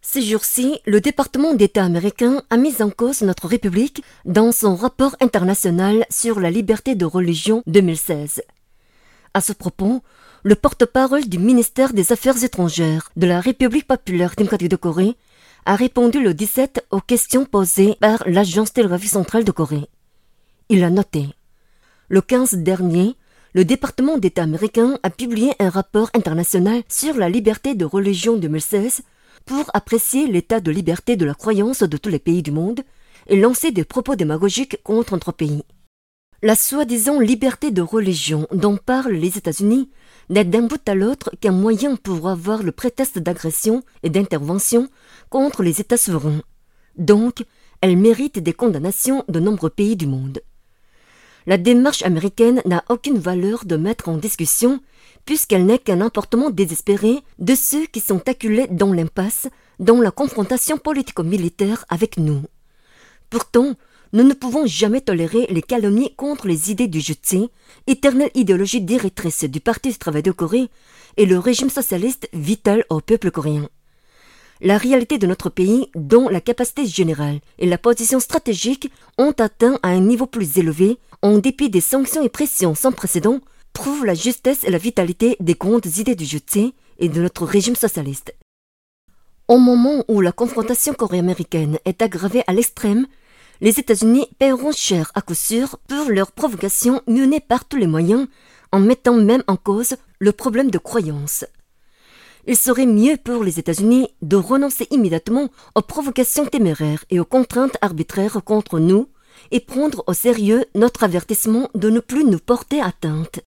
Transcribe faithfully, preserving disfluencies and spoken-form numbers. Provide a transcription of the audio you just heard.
Ces jours-ci, le département d'État américain a mis en cause notre République dans son rapport international sur la liberté de religion deux mille seize. À ce propos, le porte-parole du ministère des Affaires étrangères de la République populaire démocratique de Corée a répondu le dix-sept aux questions posées par l'Agence télégraphique centrale de Corée. Il a noté: le quinze dernier, le département d'État américain a publié un rapport international sur la liberté de religion deux mille seize pour apprécier l'état de liberté de la croyance de tous les pays du monde et lancer des propos démagogiques contre notre pays. La soi-disant liberté de religion dont parlent les États-Unis n'est d'un bout à l'autre qu'un moyen pour avoir le prétexte d'agression et d'intervention contre les États souverains. Donc, elle mérite des condamnations de nombreux pays du monde. La démarche américaine n'a aucune valeur de mettre en discussion puisqu'elle n'est qu'un emportement désespéré de ceux qui sont acculés dans l'impasse, dans la confrontation politico-militaire avec nous. Pourtant, nous ne pouvons jamais tolérer les calomnies contre les idées du Jutsi, éternelle idéologie directrice du Parti du travail de Corée, et le régime socialiste vital au peuple coréen. La réalité de notre pays, dont la capacité générale et la position stratégique ont atteint à un niveau plus élevé, en dépit des sanctions et pressions sans précédent, prouve la justesse et la vitalité des grandes idées du Jutsi et de notre régime socialiste. Au moment où la confrontation coréo-américaine est aggravée à l'extrême, les États-Unis paieront cher à coup sûr pour leur provocation menée par tous les moyens, en mettant même en cause le problème de croyance. Il serait mieux pour les États-Unis de renoncer immédiatement aux provocations téméraires et aux contraintes arbitraires contre nous et prendre au sérieux notre avertissement de ne plus nous porter atteinte.